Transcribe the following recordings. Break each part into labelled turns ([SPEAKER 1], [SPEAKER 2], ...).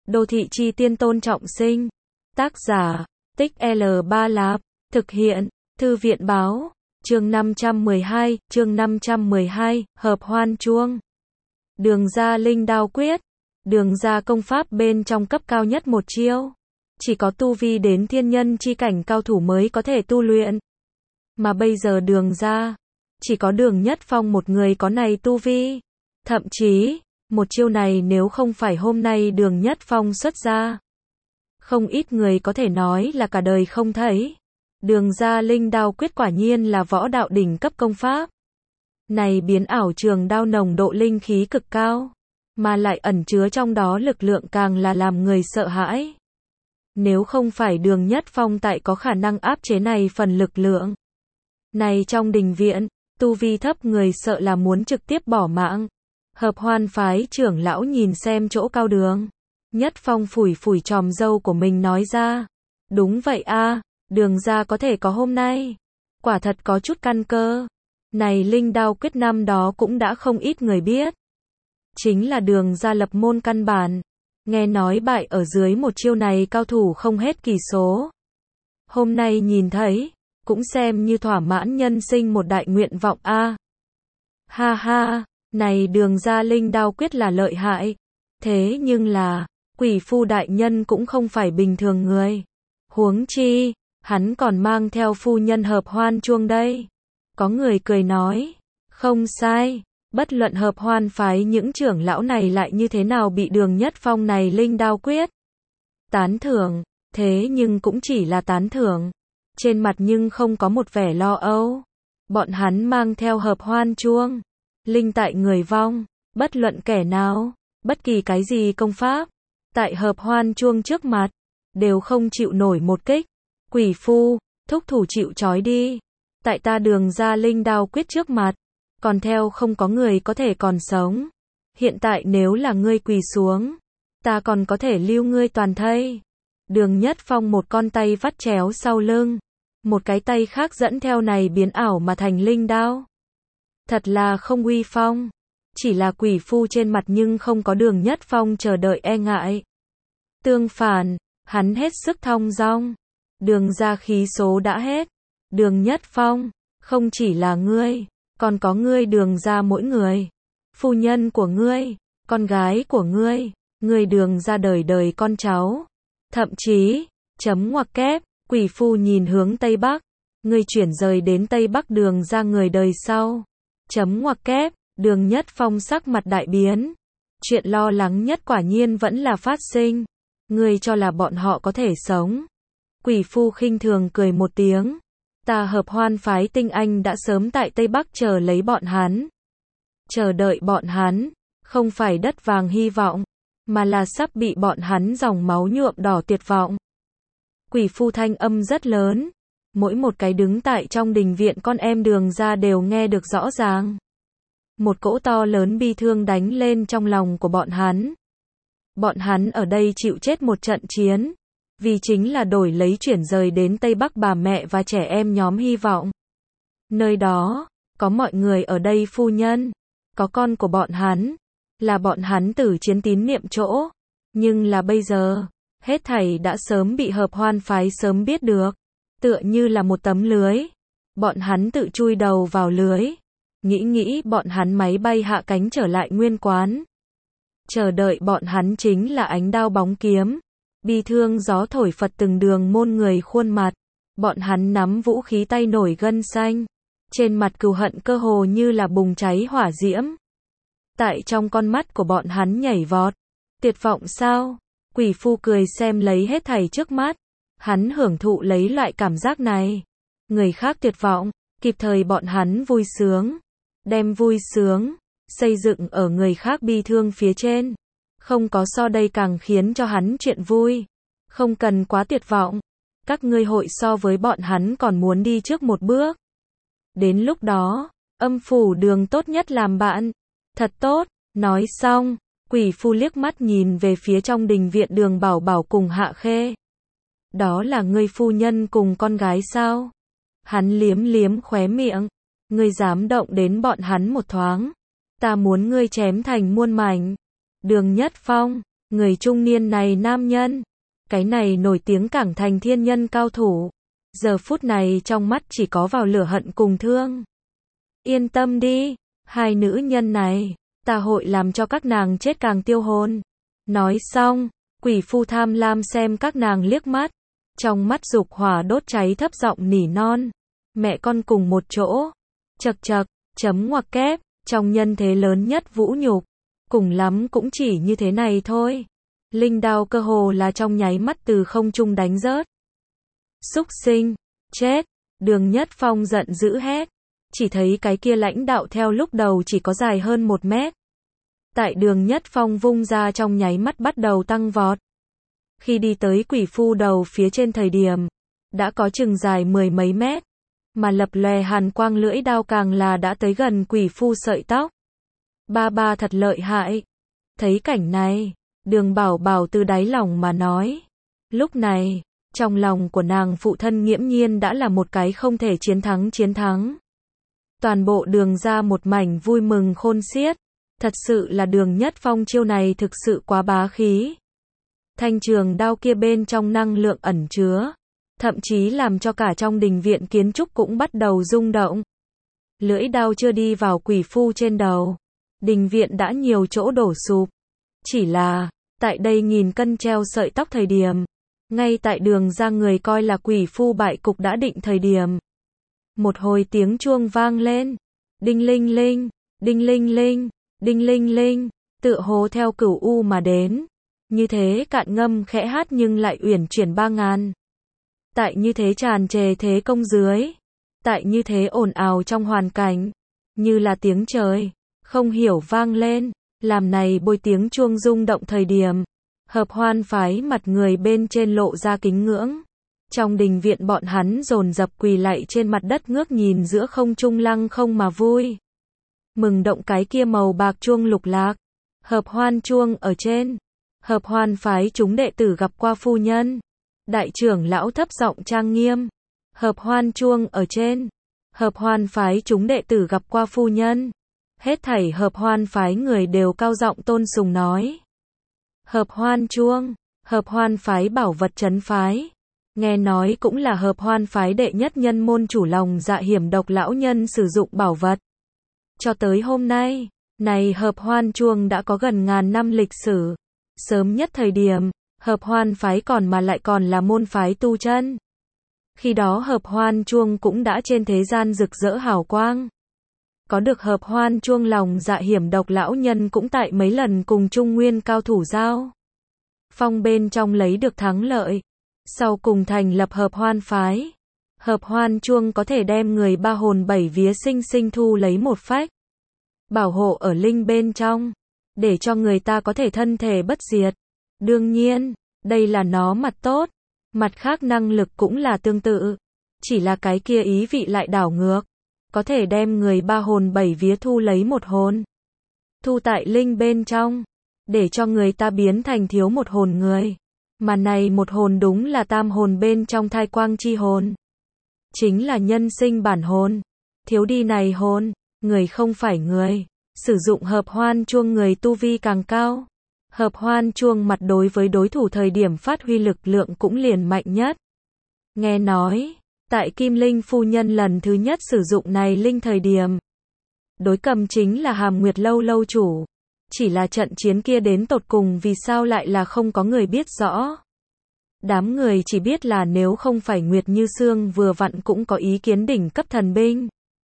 [SPEAKER 1] Đô thị chi tiên Tôn Trọng Sinh. Tác giả, Tích L3 Lạp. Thực hiện, Thư viện báo. Chương 512, Hợp Hoan Chuông. Đường ra linh đao quyết. Đường ra công pháp bên trong cấp cao nhất một chiêu. Chỉ có tu vi đến thiên nhân chi cảnh cao thủ mới có thể tu luyện. Mà bây giờ đường ra, chỉ có Đường Nhất Phong một người có này tu vi. Thậm chí, một chiêu này nếu không phải hôm nay Đường Nhất Phong xuất ra, không ít người có thể nói là cả đời không thấy. Đường ra linh đao quyết quả nhiên là võ đạo đỉnh cấp công pháp. Này biến ảo trường đao nồng độ linh khí cực cao, mà lại ẩn chứa trong đó lực lượng càng là làm người sợ hãi. Nếu không phải Đường Nhất Phong tại có khả năng áp chế này phần lực lượng này trong đình viện, tu vi thấp người sợ là muốn trực tiếp bỏ mạng. Hợp Hoan phái trưởng lão nhìn xem chỗ cao Đường Nhất Phong phủi phủi chòm râu của mình nói ra. Đúng vậy a, Đường ra có thể có hôm nay, quả thật có chút căn cơ. Này linh đao quyết năm đó cũng đã không ít người biết. Chính là Đường ra lập môn căn bản. Nghe nói bại ở dưới một chiêu này cao thủ không hết kỳ số. Hôm nay nhìn thấy, cũng xem như thỏa mãn nhân sinh một đại nguyện vọng a. Ha ha, này Đường ra linh đao quyết là lợi hại. Thế nhưng là, Quỷ Phu đại nhân cũng không phải bình thường người. Huống chi, hắn còn mang theo phu nhân Hợp Hoan chuông đây. Có người cười nói, không sai, bất luận Hợp Hoan phái những trưởng lão này lại như thế nào bị Đường Nhất Phong này linh đao quyết tán thưởng, thế nhưng cũng chỉ là tán thưởng, trên mặt nhưng không có một vẻ lo âu. Bọn hắn mang theo Hợp Hoan chuông, linh tại người vong, bất luận kẻ nào, bất kỳ cái gì công pháp, tại Hợp Hoan chuông trước mặt, đều không chịu nổi một kích. Quỷ Phu, thúc thủ chịu trói đi. Tại ta Đường ra linh đao quyết trước mặt, còn theo không có người có thể còn sống. Hiện tại nếu là ngươi quỳ xuống, ta còn có thể lưu ngươi toàn thây. Đường Nhất Phong một con tay vắt chéo sau lưng, một cái tay khác dẫn theo này biến ảo mà thành linh đao. Thật là không uy phong. Chỉ là Quỷ Phu trên mặt nhưng không có Đường Nhất Phong chờ đợi e ngại. Tương phản, hắn hết sức thong dong. Đường ra khí số đã hết. Đường Nhất Phong, không chỉ là ngươi, còn có ngươi Đường ra mỗi người. Phu nhân của ngươi, con gái của ngươi, ngươi Đường ra đời đời con cháu. Thậm chí, chấm ngoặc kép, Quỷ Phu nhìn hướng Tây Bắc. Ngươi chuyển rời đến Tây Bắc Đường ra người đời sau. Chấm ngoặc kép, Đường Nhất Phong sắc mặt đại biến. Chuyện lo lắng nhất quả nhiên vẫn là phát sinh. Ngươi cho là bọn họ có thể sống. Quỷ Phu khinh thường cười một tiếng. Ta Hợp Hoan phái tinh anh đã sớm tại Tây Bắc chờ lấy bọn hắn. Chờ đợi bọn hắn, không phải đất vàng hy vọng, mà là sắp bị bọn hắn dòng máu nhuộm đỏ tuyệt vọng. Quỷ Phu thanh âm rất lớn, mỗi một cái đứng tại trong đình viện con em Đường ra đều nghe được rõ ràng. Một cỗ to lớn bi thương đánh lên trong lòng của bọn hắn. Bọn hắn ở đây chịu chết một trận chiến, vì chính là đổi lấy chuyển rời đến Tây Bắc bà mẹ và trẻ em nhóm hy vọng. Nơi đó, có mọi người ở đây phu nhân, có con của bọn hắn, là bọn hắn tử chiến tín niệm chỗ. Nhưng là bây giờ, hết thảy đã sớm bị Hợp Hoan phái sớm biết được, tựa như là một tấm lưới. Bọn hắn tự chui đầu vào lưới, nghĩ bọn hắn máy bay hạ cánh trở lại nguyên quán. Chờ đợi bọn hắn chính là ánh đao bóng kiếm. Bi thương gió thổi phật từng đường môn người khuôn mặt. Bọn hắn nắm vũ khí tay nổi gân xanh. Trên mặt cừu hận cơ hồ như là bùng cháy hỏa diễm. Tại trong con mắt của bọn hắn nhảy vọt. Tuyệt vọng sao? Quỷ Phu cười xem lấy hết thảy trước mắt. Hắn hưởng thụ lấy loại cảm giác này. Người khác tuyệt vọng, kịp thời bọn hắn vui sướng. Đem vui sướng xây dựng ở người khác bi thương phía trên. Không có so đây càng khiến cho hắn chuyện vui. Không cần quá tuyệt vọng. Các ngươi hội so với bọn hắn còn muốn đi trước một bước. Đến lúc đó, âm phủ Đường tốt nhất làm bạn. Thật tốt. Nói xong, Quỷ Phu liếc mắt nhìn về phía trong đình viện Đường Bảo Bảo cùng Hạ Khê. Đó là ngươi phu nhân cùng con gái sao? Hắn liếm liếm khóe miệng. Ngươi dám động đến bọn hắn một thoáng, ta muốn ngươi chém thành muôn mảnh. Đường Nhất Phong, Người trung niên này nam nhân, cái này nổi tiếng cảng thành thiên nhân cao thủ, giờ phút này trong mắt chỉ có vào lửa hận cùng thương. Yên tâm đi, hai nữ nhân này, ta hội làm cho các nàng chết càng tiêu hồn. Nói xong, quỷ phu tham lam xem các nàng liếc mắt, trong mắt dục hỏa đốt cháy thấp giọng nỉ non. Mẹ con cùng một chỗ, chật chật, chấm ngoặc kép, trong nhân thế lớn nhất vũ nhục, cùng lắm cũng chỉ như thế này thôi. Linh đao cơ hồ là trong nháy mắt từ không trung đánh rớt. Súc sinh, chết, Đường Nhất Phong giận dữ hét. Chỉ thấy cái kia lãnh đạo theo lúc đầu chỉ có dài hơn 1 mét. Tại Đường Nhất Phong vung ra trong nháy mắt bắt đầu tăng vọt. Khi đi tới quỷ phu đầu phía trên thời điểm, đã có chừng dài 10 mấy mét. Mà lập lòe hàn quang lưỡi đao càng là đã tới gần quỷ phu sợi tóc. Ba thật lợi hại. Thấy cảnh này, Đường Bảo Bảo từ đáy lòng mà nói. Lúc này, trong lòng của nàng phụ thân nghiễm nhiên đã là một cái không thể chiến thắng. Toàn bộ Đường ra một mảnh vui mừng khôn xiết. Thật sự là Đường Nhất Phong chiêu này thực sự quá bá khí. Thanh trường đao kia bên trong năng lượng ẩn chứa, thậm chí làm cho cả trong đình viện kiến trúc cũng bắt đầu rung động. Lưỡi đao chưa đi vào quỷ phu trên đầu, đình viện đã nhiều chỗ đổ sụp. Chỉ là, tại đây nghìn cân treo sợi tóc thời điểm, ngay tại Đường ra người coi là quỷ phu bại cục đã định thời điểm. Một hồi tiếng chuông vang lên, đinh linh linh, đinh linh linh, đinh linh linh, tựa hồ theo cửu u mà đến. Như thế cạn ngâm khẽ hát nhưng lại uyển chuyển 3000. Tại như thế tràn trề thế công dưới, tại như thế ồn ào trong hoàn cảnh, như là tiếng trời, không hiểu vang lên, làm này bôi tiếng chuông rung động thời điểm, Hợp Hoan phái mặt người bên trên lộ ra kính ngưỡng. Trong đình viện bọn hắn dồn dập quỳ lạy trên mặt đất ngước nhìn giữa không trung lăng không mà vui. Mừng động cái kia màu bạc chuông lục lạc, Hợp Hoan chuông ở trên. Hợp Hoan phái chúng đệ tử gặp qua phu nhân. Đại trưởng lão thấp giọng trang nghiêm. Hợp Hoan chuông ở trên. Hợp Hoan phái chúng đệ tử gặp qua phu nhân. Hết thảy Hợp Hoan phái người đều cao giọng tôn sùng nói. Hợp Hoan chuông, Hợp Hoan phái bảo vật trấn phái. Nghe nói cũng là Hợp Hoan phái đệ nhất nhân môn chủ lòng dạ hiểm độc lão nhân sử dụng bảo vật. Cho tới hôm nay, này Hợp Hoan chuông đã có gần 1000 năm lịch sử. Sớm nhất thời điểm, Hợp Hoan phái lại còn là môn phái tu chân. Khi đó Hợp Hoan chuông cũng đã trên thế gian rực rỡ hào quang. Có được Hợp Hoan chuông lòng dạ hiểm độc lão nhân cũng tại mấy lần cùng Trung Nguyên cao thủ giao phong bên trong lấy được thắng lợi. Sau cùng thành lập Hợp Hoan phái. Hợp Hoan chuông có thể đem người 3 hồn 7 vía sinh sinh thu lấy một phách. Bảo hộ ở linh bên trong, để cho người ta có thể thân thể bất diệt. Đương nhiên, đây là nó mặt tốt, mặt khác năng lực cũng là tương tự. Chỉ là cái kia ý vị lại đảo ngược. Có thể đem người 3 hồn 7 vía thu lấy một hồn. Thu tại linh bên trong, để cho người ta biến thành thiếu một hồn người. Mà này một hồn đúng là tam hồn bên trong thai quang chi hồn. Chính là nhân sinh bản hồn. Thiếu đi này hồn, người không phải người. Sử dụng Hợp Hoan chuông người tu vi càng cao. Hợp Hoan chuông mặt đối với đối thủ thời điểm phát huy lực lượng cũng liền mạnh nhất. Nghe nói, tại Kim Linh phu nhân lần thứ nhất sử dụng này linh thời điểm, đối cầm chính là Hàm Nguyệt lâu lâu chủ. Chỉ là trận chiến kia đến tột cùng vì sao lại là không có người biết rõ. Đám người chỉ biết là nếu không phải Nguyệt Như Sương vừa vặn cũng có ý kiến đỉnh cấp thần binh.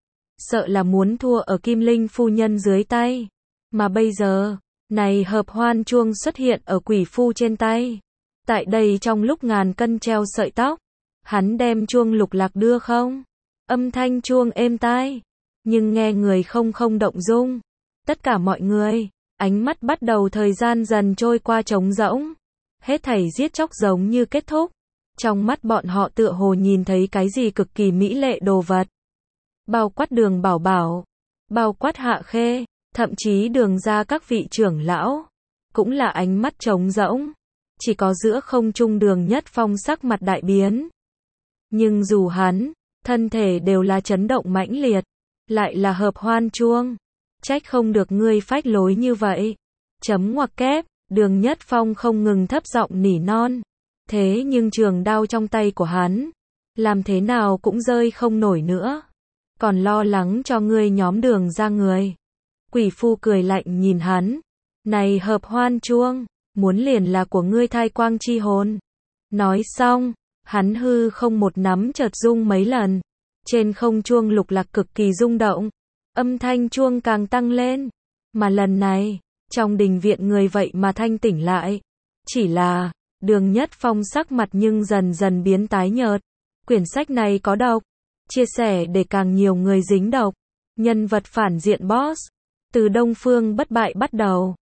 [SPEAKER 1] Sợ là muốn thua ở Kim Linh phu nhân dưới tay. Mà bây giờ, này Hợp Hoan chuông xuất hiện ở quỷ phu trên tay. Tại đây trong lúc 1000 cân treo sợi tóc, hắn đem chuông lục lạc đưa không. Âm thanh chuông êm tai, nhưng nghe người không động dung. Tất cả mọi người, ánh mắt bắt đầu thời gian dần trôi qua trống rỗng. Hết thảy giết chóc giống như kết thúc. Trong mắt bọn họ tựa hồ nhìn thấy cái gì cực kỳ mỹ lệ đồ vật. Bao quát Đường Bảo Bảo, bao quát Hạ Khê, thậm chí Đường ra các vị trưởng lão, cũng là ánh mắt trống rỗng. Chỉ có giữa không trung Đường Nhất Phong sắc mặt đại biến. Nhưng dù hắn, thân thể đều là chấn động mãnh liệt, lại là Hợp Hoan chuông. Trách không được ngươi phách lối như vậy. Chấm ngoặc kép, Đường Nhất Phong không ngừng thấp giọng nỉ non. Thế nhưng trường đao trong tay của hắn, làm thế nào cũng rơi không nổi nữa. Còn lo lắng cho ngươi nhóm Đường ra người. Quỷ phu cười lạnh nhìn hắn. Này Hợp Hoan chuông, muốn liền là của ngươi thai quang chi hồn. Nói xong, hắn hư không một nắm chợt rung mấy lần. Trên không chuông lục lạc cực kỳ rung động. Âm thanh chuông càng tăng lên. Mà lần này, trong đình viện người vậy mà thanh tỉnh lại. Chỉ là, Đường Nhất Phong sắc mặt nhưng dần dần biến tái nhợt. Quyển sách này có độc. Chia sẻ để càng nhiều người dính độc. Nhân vật phản diện boss. Từ Đông Phương bất bại bắt đầu.